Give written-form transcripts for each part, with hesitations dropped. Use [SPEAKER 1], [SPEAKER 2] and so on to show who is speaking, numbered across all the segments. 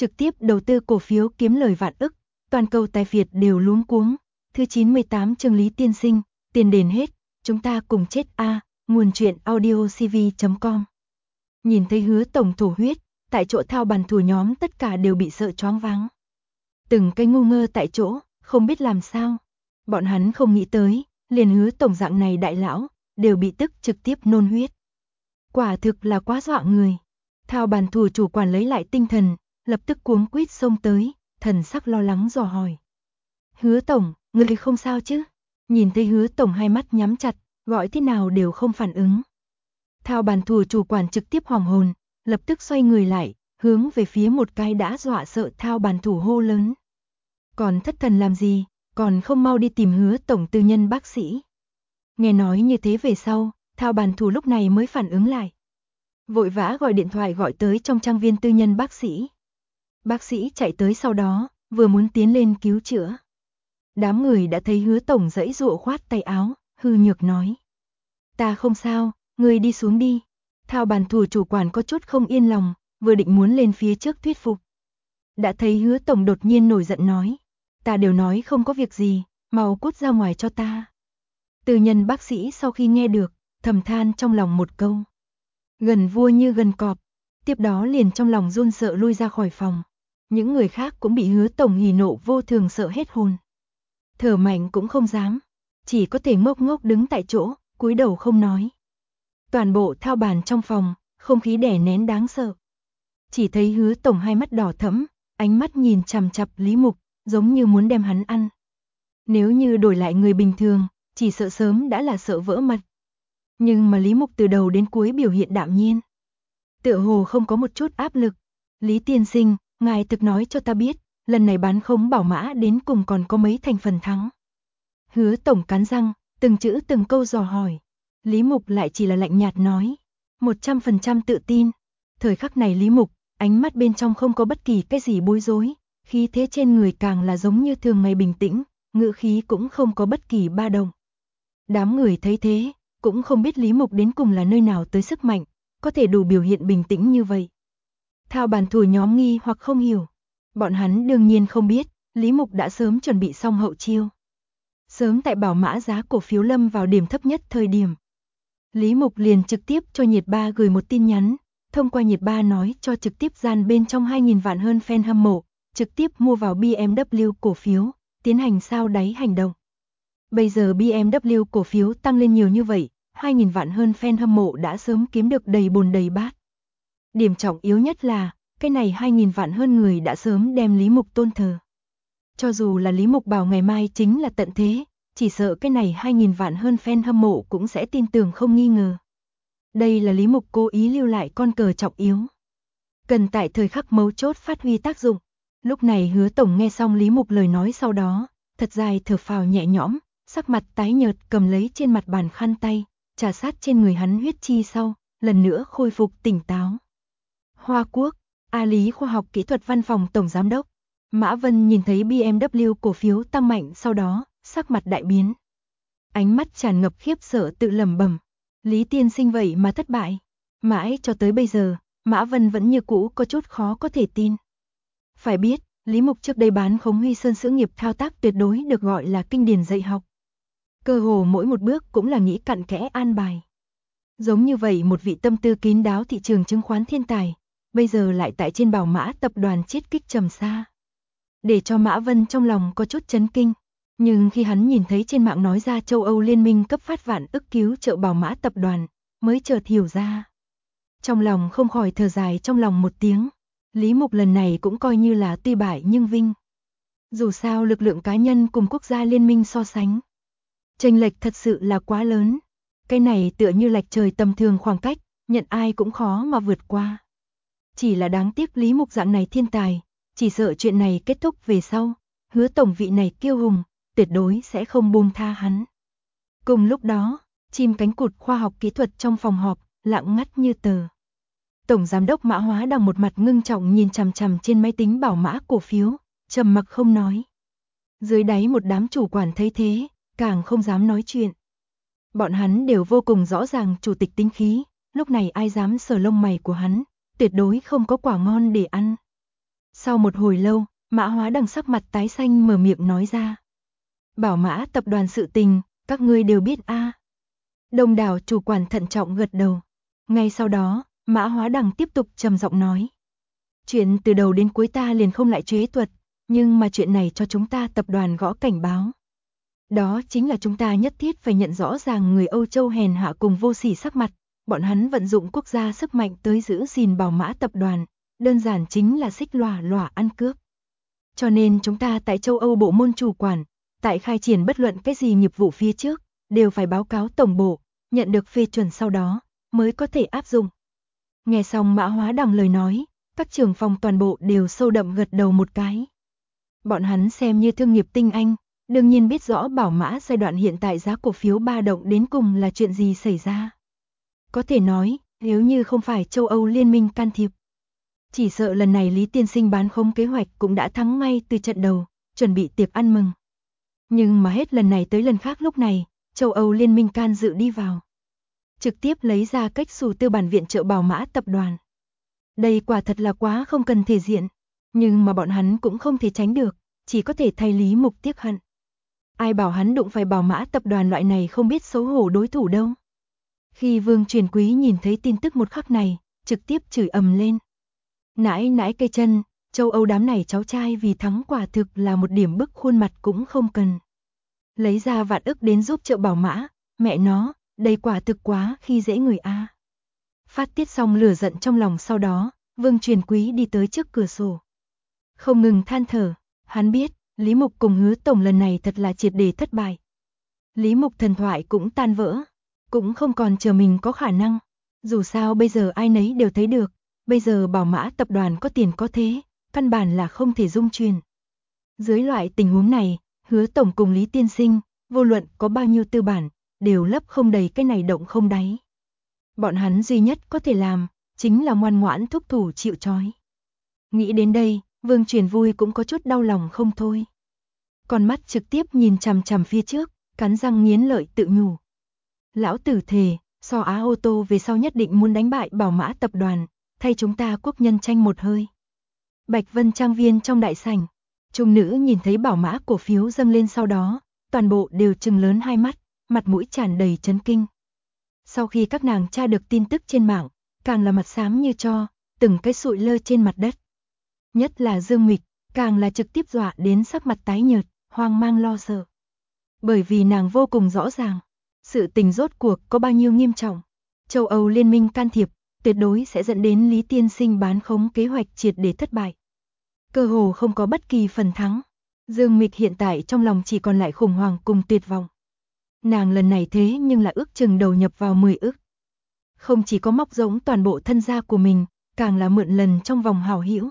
[SPEAKER 1] trực tiếp đầu tư cổ phiếu kiếm lời vạn ức, toàn cầu tài phiệt đều luống cuống. Thứ 98 chương Lý tiên sinh, tiền đền hết, chúng ta cùng chết a. Nguồn truyện audiocv.com. Nhìn thấy Hứa tổng thổ huyết, tại chỗ thao bàn thủ nhóm tất cả đều bị sợ choáng váng. Từng cái ngu ngơ tại chỗ, không biết làm sao. Bọn hắn không nghĩ tới, liền Hứa tổng dạng này đại lão, đều bị tức trực tiếp nôn huyết. Quả thực là quá dọa người. Thao bàn thủ chủ quản lấy lại tinh thần, lập tức cuống quýt xông tới, thần sắc lo lắng dò hỏi. Hứa tổng, người không sao chứ? Nhìn thấy Hứa tổng hai mắt nhắm chặt, gọi thế nào đều không phản ứng. Thao bàn thủ chủ quản trực tiếp hoàng hồn, lập tức xoay người lại, hướng về phía một cái đã dọa sợ thao bàn thủ hô lớn. Còn thất thần làm gì, còn không mau đi tìm Hứa tổng tư nhân bác sĩ. Nghe nói như thế về sau, thao bàn thủ lúc này mới phản ứng lại. Vội vã gọi điện thoại gọi tới trong trang viên tư nhân bác sĩ. Bác sĩ chạy tới sau đó, vừa muốn tiến lên cứu chữa. Đám người đã thấy Hứa tổng giãy giụa khoát tay áo, hư nhược nói. Ta không sao, ngươi đi xuống đi. Thao bàn thủ chủ quản có chút không yên lòng, vừa định muốn lên phía trước thuyết phục. Đã thấy Hứa tổng đột nhiên nổi giận nói. Ta đều nói không có việc gì, mau cút ra ngoài cho ta. Tư nhân bác sĩ sau khi nghe được, thầm than trong lòng một câu. Gần vua như gần cọp, tiếp đó liền trong lòng run sợ lui ra khỏi phòng. Những người khác cũng bị Hứa tổng hỉ nộ vô thường sợ hết hồn. Thở mạnh cũng không dám, chỉ có thể ngốc ngốc đứng tại chỗ, cúi đầu không nói. Toàn bộ thao bàn trong phòng, không khí đè nén đáng sợ. Chỉ thấy Hứa tổng hai mắt đỏ thẫm, ánh mắt nhìn chằm chằm Lý Mục, giống như muốn đem hắn ăn. Nếu như đổi lại người bình thường, chỉ sợ sớm đã là sợ vỡ mặt. Nhưng mà Lý Mục từ đầu đến cuối biểu hiện đạm nhiên. Tựa hồ không có một chút áp lực. Lý tiên sinh, ngài thực nói cho ta biết, lần này bán khống bảo mã đến cùng còn có mấy thành phần thắng. Hứa tổng cắn răng, từng chữ từng câu dò hỏi. Lý Mục lại chỉ là lạnh nhạt nói. 100% tự tin. Thời khắc này Lý Mục, ánh mắt bên trong không có bất kỳ cái gì bối rối. Khí thế trên người càng là giống như thường ngày bình tĩnh, ngữ khí cũng không có bất kỳ ba động. Đám người thấy thế, cũng không biết Lý Mục đến cùng là nơi nào tới sức mạnh, có thể đủ biểu hiện bình tĩnh như vậy. Thao bàn thủ nhóm nghi hoặc không hiểu. Bọn hắn đương nhiên không biết, Lý Mục đã sớm chuẩn bị xong hậu chiêu. Sớm tại bảo mã giá cổ phiếu lâm vào điểm thấp nhất thời điểm. Lý Mục liền trực tiếp cho Nhiệt Ba gửi một tin nhắn, thông qua Nhiệt Ba nói cho trực tiếp gian bên trong 2.000 vạn hơn fan hâm mộ, trực tiếp mua vào BMW cổ phiếu, tiến hành sao đáy hành động. Bây giờ BMW cổ phiếu tăng lên nhiều như vậy, 2.000 vạn hơn fan hâm mộ đã sớm kiếm được đầy bồn đầy bát. Điểm trọng yếu nhất là, cái này 2.000 vạn hơn người đã sớm đem Lý Mục tôn thờ. Cho dù là Lý Mục bảo ngày mai chính là tận thế, chỉ sợ cái này 2.000 vạn hơn fan hâm mộ cũng sẽ tin tưởng không nghi ngờ. Đây là Lý Mục cố ý lưu lại con cờ trọng yếu. Cần tại thời khắc mấu chốt phát huy tác dụng. Lúc này Hứa tổng nghe xong Lý Mục lời nói sau đó, thật dài thở phào nhẹ nhõm, sắc mặt tái nhợt cầm lấy trên mặt bàn khăn tay, trà sát trên người hắn huyết chi sau, lần nữa khôi phục tỉnh táo. Hoa Quốc, A Lý khoa học kỹ thuật văn phòng tổng giám đốc. Mã Vân nhìn thấy BMW cổ phiếu tăng mạnh sau đó, sắc mặt đại biến. Ánh mắt tràn ngập khiếp sợ tự lẩm bẩm, Lý tiên sinh vậy mà thất bại. Mãi cho tới bây giờ, Mã Vân vẫn như cũ có chút khó có thể tin. Phải biết, Lý Mục trước đây bán khống Huy Sơn sự nghiệp thao tác tuyệt đối được gọi là kinh điển dạy học. Cơ hồ mỗi một bước cũng là nghĩ cặn kẽ an bài. Giống như vậy một vị tâm tư kín đáo thị trường chứng khoán thiên tài, bây giờ lại tại trên bảo mã tập đoàn chiết kích trầm xa. Để cho Mã Vân trong lòng có chút chấn kinh. Nhưng khi hắn nhìn thấy trên mạng nói ra châu Âu liên minh cấp phát vạn ức cứu trợ bảo mã tập đoàn, mới chợt hiểu ra. Trong lòng không khỏi thở dài trong lòng một tiếng. Lý Mục lần này cũng coi như là tuy bại nhưng vinh. Dù sao lực lượng cá nhân cùng quốc gia liên minh so sánh, chênh lệch thật sự là quá lớn. Cái này tựa như lệch trời tầm thường khoảng cách, nhận ai cũng khó mà vượt qua. Chỉ là đáng tiếc Lý Mục dạng này thiên tài, chỉ sợ chuyện này kết thúc về sau, Hứa tổng vị này kiêu hùng, tuyệt đối sẽ không buông tha hắn. Cùng lúc đó, chim cánh cụt khoa học kỹ thuật trong phòng họp, lặng ngắt như tờ. Tổng giám đốc Mã Hóa đang một mặt ngưng trọng nhìn chằm chằm trên máy tính bảo mã cổ phiếu, trầm mặc không nói. Dưới đáy một đám chủ quản thấy thế, càng không dám nói chuyện. Bọn hắn đều vô cùng rõ ràng chủ tịch tính khí, lúc này ai dám sờ lông mày của hắn, tuyệt đối không có quả ngon để ăn. Sau một hồi lâu, Mã Hóa Đằng sắc mặt tái xanh mở miệng nói ra. Bảo Mã tập đoàn sự tình, các ngươi đều biết a. Đông đảo chủ quản thận trọng gật đầu. Ngay sau đó, Mã Hóa Đằng tiếp tục trầm giọng nói. Chuyện từ đầu đến cuối ta liền không lại chế thuật, nhưng mà chuyện này cho chúng ta tập đoàn gõ cảnh báo. Đó chính là chúng ta nhất thiết phải nhận rõ ràng người Âu Châu hèn hạ cùng vô sỉ sắc mặt, bọn hắn vận dụng quốc gia sức mạnh tới giữ gìn Bảo Mã tập đoàn, đơn giản chính là xích lòa lòa ăn cướp. Cho nên chúng ta tại châu Âu bộ môn chủ quản, tại khai triển bất luận cái gì nghiệp vụ phía trước, đều phải báo cáo tổng bộ, nhận được phê chuẩn sau đó, mới có thể áp dụng. Nghe xong Mã Hóa Đằng lời nói, các trưởng phòng toàn bộ đều sâu đậm gật đầu một cái. Bọn hắn xem như thương nghiệp tinh anh, đương nhiên biết rõ Bảo Mã giai đoạn hiện tại giá cổ phiếu ba động đến cùng là chuyện gì xảy ra. Có thể nói, nếu như không phải châu Âu liên minh can thiệp, chỉ sợ lần này Lý Tiên Sinh bán khống kế hoạch cũng đã thắng ngay từ trận đầu, chuẩn bị tiệc ăn mừng. Nhưng mà hết lần này tới lần khác lúc này, châu Âu liên minh can dự đi vào. Trực tiếp lấy ra cách xù tư bản viện trợ Bảo Mã tập đoàn. Đây quả thật là quá không cần thể diện, nhưng mà bọn hắn cũng không thể tránh được, chỉ có thể thay Lý Mục tiếc hận. Ai bảo hắn đụng phải Bảo Mã tập đoàn loại này không biết xấu hổ đối thủ đâu. Khi Vương Truyền Quý nhìn thấy tin tức một khắc này, trực tiếp chửi ầm lên. Nãi nãi cây chân, châu Âu đám này cháu trai vì thắng quả thực là một điểm bức khuôn mặt cũng không cần. Lấy ra vạn ức đến giúp trợ Bảo Mã, mẹ nó, đây quả thực quá khi dễ người a. Phát tiết xong lửa giận trong lòng sau đó, Vương Truyền Quý đi tới trước cửa sổ. Không ngừng than thở, hắn biết, Lý Mục cùng Hứa tổng lần này thật là triệt để thất bại. Lý Mục thần thoại cũng tan vỡ, cũng không còn chờ mình có khả năng. Dù sao bây giờ ai nấy đều thấy được, bây giờ Bảo Mã tập đoàn có tiền có thế, căn bản là không thể dung truyền. Dưới loại tình huống này, Hứa tổng cùng Lý Tiên Sinh, vô luận có bao nhiêu tư bản, đều lấp không đầy cái này động không đáy. Bọn hắn duy nhất có thể làm, chính là ngoan ngoãn thúc thủ chịu trói. Nghĩ đến đây, Vương Truyền Vui cũng có chút đau lòng không thôi. Con mắt trực tiếp nhìn chằm chằm phía trước, cắn răng nghiến lợi tự nhủ. Lão tử thề, so Á ô tô về sau nhất định muốn đánh bại Bảo Mã tập đoàn, thay chúng ta quốc nhân tranh một hơi. Bạch Vân Trang viên trong đại sảnh, trung nữ nhìn thấy Bảo Mã cổ phiếu dâng lên sau đó, toàn bộ đều trừng lớn hai mắt, mặt mũi tràn đầy chấn kinh. Sau khi các nàng tra được tin tức trên mạng, càng là mặt xám như tro, từng cái sụi lơ trên mặt đất. Nhất là Dương Mịch, càng là trực tiếp dọa đến sắc mặt tái nhợt, hoang mang lo sợ. Bởi vì nàng vô cùng rõ ràng, sự tình rốt cuộc có bao nhiêu nghiêm trọng. Châu Âu liên minh can thiệp, tuyệt đối sẽ dẫn đến Lý Tiên Sinh bán khống kế hoạch triệt để thất bại. Cơ hồ không có bất kỳ phần thắng. Dương Mịch hiện tại trong lòng chỉ còn lại khủng hoảng cùng tuyệt vọng. Nàng lần này thế nhưng là ước chừng đầu nhập vào 10 ức. Không chỉ có móc giống toàn bộ thân gia của mình, càng là mượn lần trong vòng hảo hữu.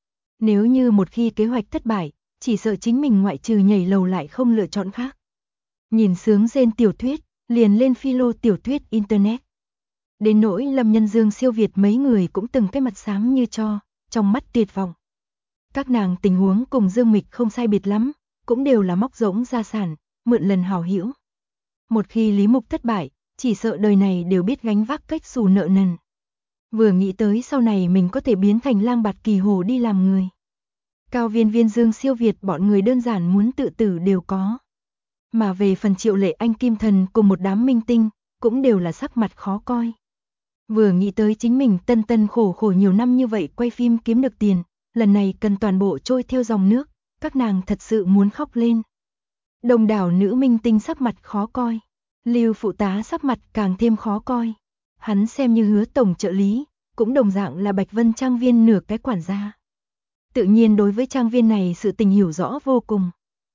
[SPEAKER 1] Nếu như một khi kế hoạch thất bại, chỉ sợ chính mình ngoại trừ nhảy lầu lại không lựa chọn khác. Nhìn sướng rên tiểu thuyết, liền lên philo tiểu thuyết internet. Đến nỗi Lâm Nhân Dương Siêu Việt mấy người cũng từng cái mặt xám như tro, trong mắt tuyệt vọng. Các nàng tình huống cùng Dương Mịch không sai biệt lắm, cũng đều là móc giống gia sản, mượn lần hảo hữu. Một khi Lý Mục thất bại, chỉ sợ đời này đều biết gánh vác cách xù nợ nần. Vừa nghĩ tới sau này mình có thể biến thành lang bạt kỳ hồ đi làm người. Cao Viên Viên Dương Siêu Việt bọn người đơn giản muốn tự tử đều có. Mà về phần Triệu Lệ Anh Kim Thần cùng một đám minh tinh, cũng đều là sắc mặt khó coi. Vừa nghĩ tới chính mình tân tân khổ khổ nhiều năm như vậy quay phim kiếm được tiền, lần này cần toàn bộ trôi theo dòng nước, các nàng thật sự muốn khóc lên. Đông đảo nữ minh tinh sắc mặt khó coi, Lưu phụ tá sắc mặt càng thêm khó coi. Hắn xem như Hứa tổng trợ lý, cũng đồng dạng là Bạch Vân Trang viên nửa cái quản gia. Tự nhiên đối với trang viên này sự tình hiểu rõ vô cùng.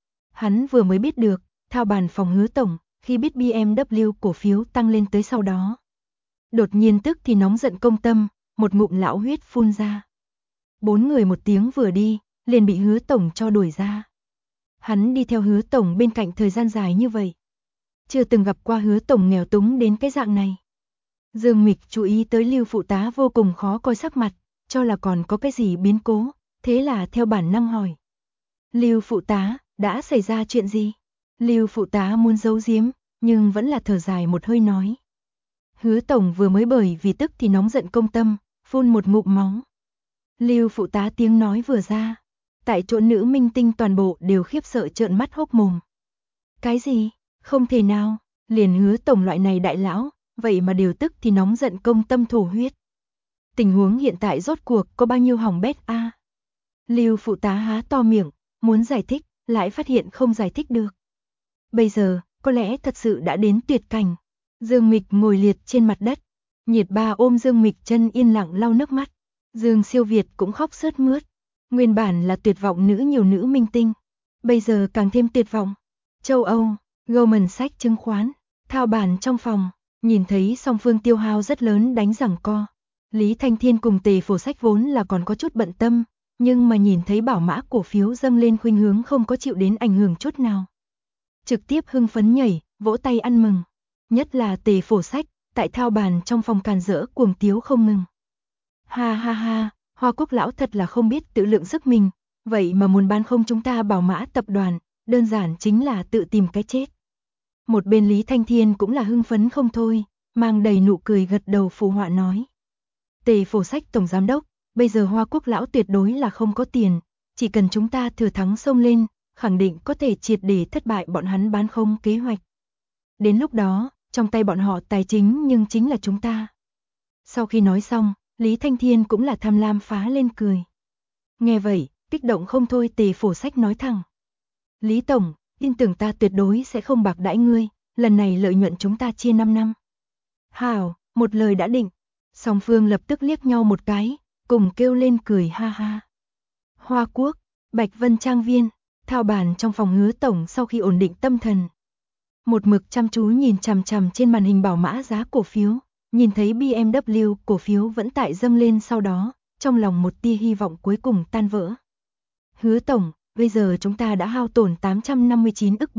[SPEAKER 1] Hắn vừa mới biết được, thao bàn phòng Hứa tổng, khi biết BMW cổ phiếu tăng lên tới sau đó. Đột nhiên tức thì nóng giận công tâm, một ngụm lão huyết phun ra. 4 người một tiếng vừa đi, liền bị Hứa tổng cho đuổi ra. Hắn đi theo Hứa tổng bên cạnh thời gian dài như vậy, chưa từng gặp qua Hứa tổng nghèo túng đến cái dạng này. Dương Mịch chú ý tới Lưu phụ tá vô cùng khó coi sắc mặt, cho là còn có cái gì biến cố, thế là theo bản năng hỏi. Lưu phụ tá, đã xảy ra chuyện gì? Lưu phụ tá muốn giấu giếm, nhưng vẫn là thở dài một hơi nói. Hứa tổng vừa mới bởi vì tức thì nóng giận công tâm, phun một ngụm máu. Lưu phụ tá tiếng nói vừa ra. Tại chỗ nữ minh tinh toàn bộ đều khiếp sợ trợn mắt hốc mồm. Cái gì? Không thể nào, liền Hứa tổng loại này đại lão, vậy mà điều tức thì nóng giận công tâm thổ huyết. Tình huống hiện tại rốt cuộc có bao nhiêu hỏng bét a? Lưu phụ tá há to miệng, muốn giải thích, lại phát hiện không giải thích được. Bây giờ, có lẽ thật sự đã đến tuyệt cảnh. Dương Mịch ngồi liệt trên mặt đất. Nhiệt Ba ôm Dương Mịch chân yên lặng lau nước mắt. Dương Siêu Việt cũng khóc sướt mướt. Nguyên bản là tuyệt vọng nhiều nữ minh tinh. Bây giờ càng thêm tuyệt vọng. Châu Âu, Goldman Sachs chứng khoán, thao bàn trong phòng, nhìn thấy song phương tiêu hao rất lớn đánh giằng co. Lý Thanh Thiên cùng Tề Phổ Sách vốn là còn có chút bận tâm, nhưng mà nhìn thấy bảo mã cổ phiếu dâng lên khuynh hướng không có chịu đến ảnh hưởng chút nào. Trực tiếp hưng phấn nhảy, vỗ tay ăn mừng. Nhất là Tề Phổ Sách, tại thao bàn trong phòng càn rỡ cuồng tiếu không ngừng. Ha ha ha, Hoa Quốc lão thật là không biết tự lượng sức mình, vậy mà muốn bán không chúng ta bảo mã tập đoàn, đơn giản chính là tự tìm cái chết. Một bên Lý Thanh Thiên cũng là hưng phấn không thôi, mang đầy nụ cười gật đầu phụ họa nói. Tề Phổ Sách tổng giám đốc, bây giờ Hoa Quốc lão tuyệt đối là không có tiền, chỉ cần chúng ta thừa thắng xông lên, khẳng định có thể triệt để thất bại bọn hắn bán không kế hoạch. Đến lúc đó, trong tay bọn họ tài chính nhưng chính là chúng ta. Sau khi nói xong, Lý Thanh Thiên cũng là tham lam phá lên cười. Nghe vậy, kích động không thôi Tề Phổ Sách nói thẳng. Lý Tổng, tin tưởng ta tuyệt đối sẽ không bạc đãi ngươi, lần này lợi nhuận chúng ta chia 5 năm. Hảo, một lời đã định. Song phương lập tức liếc nhau một cái, cùng kêu lên cười ha ha. Hoa Quốc, Bạch Vân Trang Viên, thao bàn trong phòng Hứa tổng sau khi ổn định tâm thần. Một mực chăm chú nhìn chằm chằm trên màn hình bảo mã giá cổ phiếu, nhìn thấy BMW cổ phiếu vẫn tại dâng lên sau đó, trong lòng một tia hy vọng cuối cùng tan vỡ. Hứa tổng, bây giờ chúng ta đã hao tổn 859 ức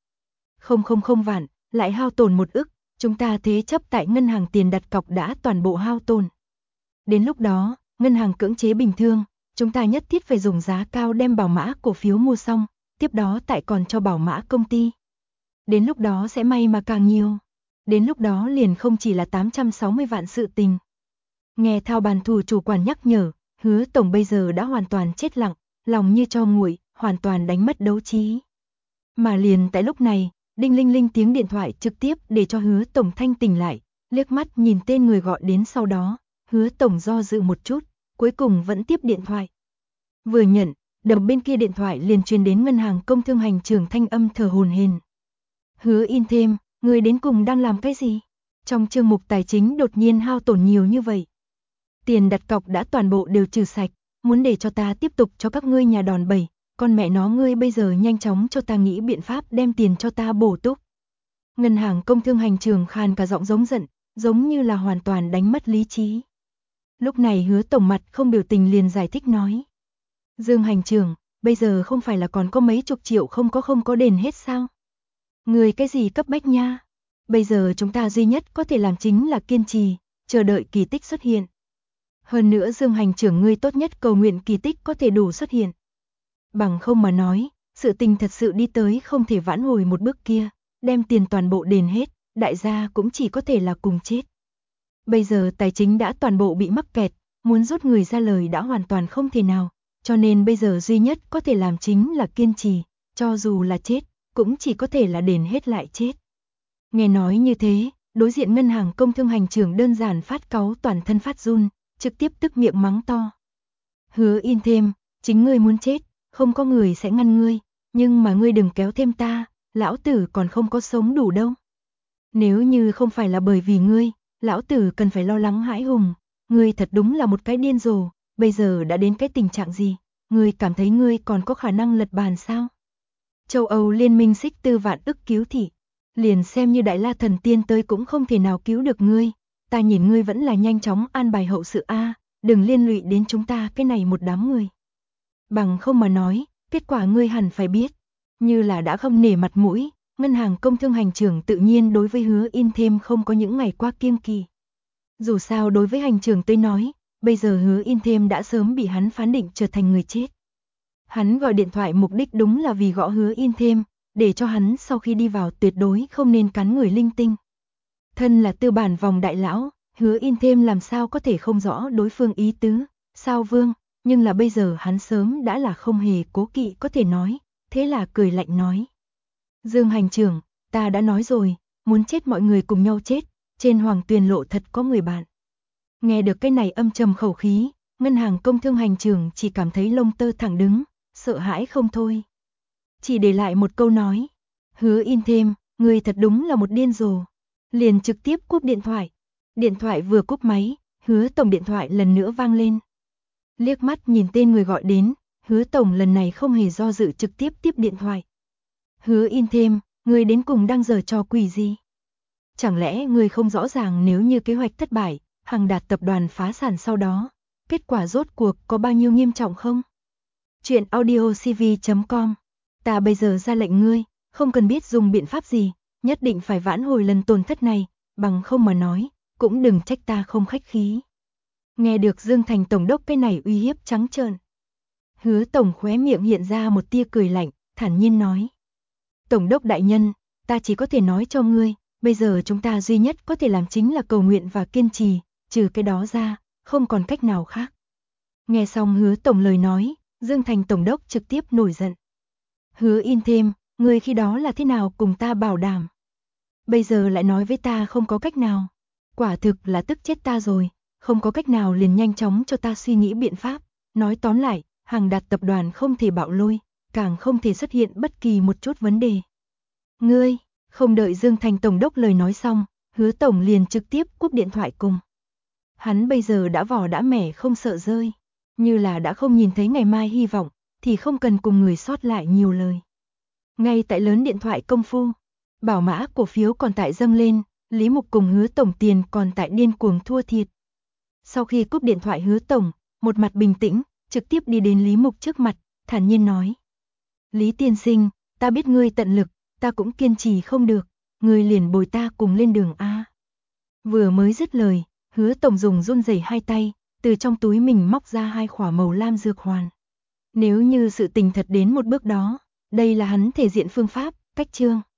[SPEAKER 1] 3,000 vạn, lại hao tổn 1 ức, chúng ta thế chấp tại ngân hàng tiền đặt cọc đã toàn bộ hao tổn. Đến lúc đó, ngân hàng cưỡng chế bình thường, chúng ta nhất thiết phải dùng giá cao đem bảo mã cổ phiếu mua xong, tiếp đó tại còn cho bảo mã công ty. Đến lúc đó sẽ may mà càng nhiều. Đến lúc đó liền không chỉ là 860 vạn sự tình. Nghe thao bàn thủ chủ quản nhắc nhở, Hứa tổng bây giờ đã hoàn toàn chết lặng, lòng như tro nguội, hoàn toàn đánh mất đấu trí. Mà liền tại lúc này, đinh linh linh tiếng điện thoại trực tiếp để cho Hứa tổng thanh tỉnh lại, liếc mắt nhìn tên người gọi đến sau đó, Hứa tổng do dự một chút, cuối cùng vẫn tiếp điện thoại. Vừa nhận, đầu bên kia điện thoại liền truyền đến ngân hàng công thương hành trưởng thanh âm thở hổn hển. Hứa in thêm, người đến cùng đang làm cái gì? Trong chương mục tài chính đột nhiên hao tổn nhiều như vậy. Tiền đặt cọc đã toàn bộ đều trừ sạch, muốn để cho ta tiếp tục cho các ngươi nhà đòn bẩy, con mẹ nó ngươi bây giờ nhanh chóng cho ta nghĩ biện pháp đem tiền cho ta bổ túc. Ngân hàng công thương hành trưởng khàn cả giọng giống giận, giống như là hoàn toàn đánh mất lý trí. Lúc này Hứa tổng mặt không biểu tình liền giải thích nói. Dương hành trưởng, bây giờ không phải là còn có mấy chục triệu không có đền hết sao? Người cái gì cấp bách nha? Bây giờ chúng ta duy nhất có thể làm chính là kiên trì, chờ đợi kỳ tích xuất hiện. Hơn nữa Dương hành trưởng ngươi tốt nhất cầu nguyện kỳ tích có thể đủ xuất hiện. Bằng không mà nói, sự tình thật sự đi tới không thể vãn hồi một bước kia, đem tiền toàn bộ đền hết, đại gia cũng chỉ có thể là cùng chết. Bây giờ tài chính đã toàn bộ bị mắc kẹt, muốn rút người ra lời đã hoàn toàn không thể nào, cho nên bây giờ duy nhất có thể làm chính là kiên trì, cho dù là chết, cũng chỉ có thể là đền hết lại chết. Nghe nói như thế, đối diện ngân hàng công thương hành trưởng đơn giản phát cáu toàn thân phát run, trực tiếp tức miệng mắng to. Hứa in thêm, chính ngươi muốn chết, không có người sẽ ngăn ngươi, nhưng mà ngươi đừng kéo thêm ta, lão tử còn không có sống đủ đâu. Nếu như không phải là bởi vì ngươi, lão tử cần phải lo lắng hãi hùng, ngươi thật đúng là một cái điên rồ, bây giờ đã đến cái tình trạng gì, ngươi cảm thấy ngươi còn có khả năng lật bàn sao? Châu Âu liên minh xích tư vạn ức cứu thị, liền xem như Đại La thần tiên tới cũng không thể nào cứu được ngươi, ta nhìn ngươi vẫn là nhanh chóng an bài hậu sự a, đừng liên lụy đến chúng ta cái này một đám người. Bằng không mà nói, kết quả ngươi hẳn phải biết, như là đã không nể mặt mũi, ngân hàng công thương hành trưởng tự nhiên đối với Hứa in thêm không có những ngày qua kiêng kỳ. Dù sao đối với hành trưởng tới nói, bây giờ Hứa in thêm đã sớm bị hắn phán định trở thành người chết. Hắn gọi điện thoại mục đích đúng là vì gõ Hứa in thêm, để cho hắn sau khi đi vào tuyệt đối không nên cắn người linh tinh. Thân là tư bản vòng đại lão, Hứa in thêm làm sao có thể không rõ đối phương ý tứ, sao Vương, nhưng là bây giờ hắn sớm đã là không hề cố kỵ có thể nói, thế là cười lạnh nói. Dương hành trưởng, ta đã nói rồi, muốn chết mọi người cùng nhau chết, trên Hoàng Tuyền Lộ thật có người bạn. Nghe được cái này âm trầm khẩu khí, ngân hàng công thương hành trưởng chỉ cảm thấy lông tơ thẳng đứng, sợ hãi không thôi. Chỉ để lại một câu nói, Hứa In Thêm, người thật đúng là một điên rồ. Liền trực tiếp cúp điện thoại. Điện thoại vừa cúp máy, Hứa tổng điện thoại lần nữa vang lên. Liếc mắt nhìn tên người gọi đến, Hứa tổng lần này không hề do dự trực tiếp tiếp điện thoại. Hứa In Thêm, người đến cùng đang giở trò quỷ gì? Chẳng lẽ người không rõ ràng nếu như kế hoạch thất bại, Hằng Đạt tập đoàn phá sản sau đó, kết quả rốt cuộc có bao nhiêu nghiêm trọng không? Chuyện audiocv.com. Ta bây giờ ra lệnh ngươi, không cần biết dùng biện pháp gì, nhất định phải vãn hồi lần tổn thất này, bằng không mà nói, cũng đừng trách ta không khách khí. Nghe được Dương Thành tổng đốc cái này uy hiếp trắng trợn. Hứa tổng khóe miệng hiện ra một tia cười lạnh, thản nhiên nói. Tổng đốc đại nhân, ta chỉ có thể nói cho ngươi, bây giờ chúng ta duy nhất có thể làm chính là cầu nguyện và kiên trì, trừ cái đó ra, không còn cách nào khác. Nghe xong Hứa tổng lời nói, Dương Thành tổng đốc trực tiếp nổi giận. Hứa In Thêm, ngươi khi đó là thế nào cùng ta bảo đảm? Bây giờ lại nói với ta không có cách nào. Quả thực là tức chết ta rồi, không có cách nào liền nhanh chóng cho ta suy nghĩ biện pháp. Nói tóm lại, Hằng Đạt tập đoàn không thể bạo lôi, càng không thể xuất hiện bất kỳ một chút vấn đề. Ngươi, không đợi Dương Thành tổng đốc lời nói xong, Hứa tổng liền trực tiếp cúp điện thoại cùng. Hắn bây giờ đã vỏ đã mẻ không sợ rơi, như là đã không nhìn thấy ngày mai hy vọng, thì không cần cùng người sót lại nhiều lời. Ngay tại lớn điện thoại công phu, bảo mã cổ phiếu còn tại dâng lên, Lý Mục cùng Hứa tổng tiền còn tại điên cuồng thua thiệt. Sau khi cúp điện thoại Hứa tổng, một mặt bình tĩnh, trực tiếp đi đến Lý Mục trước mặt, thản nhiên nói. Lý tiên sinh, ta biết ngươi tận lực, ta cũng kiên trì không được, ngươi liền bồi ta cùng lên đường A. Vừa mới dứt lời, Hứa tổng dùng run rẩy hai tay, từ trong túi mình móc ra 2 khỏa màu lam dược hoàn. Nếu như sự tình thật đến một bước đó, đây là hắn thể diện phương pháp, cách chương.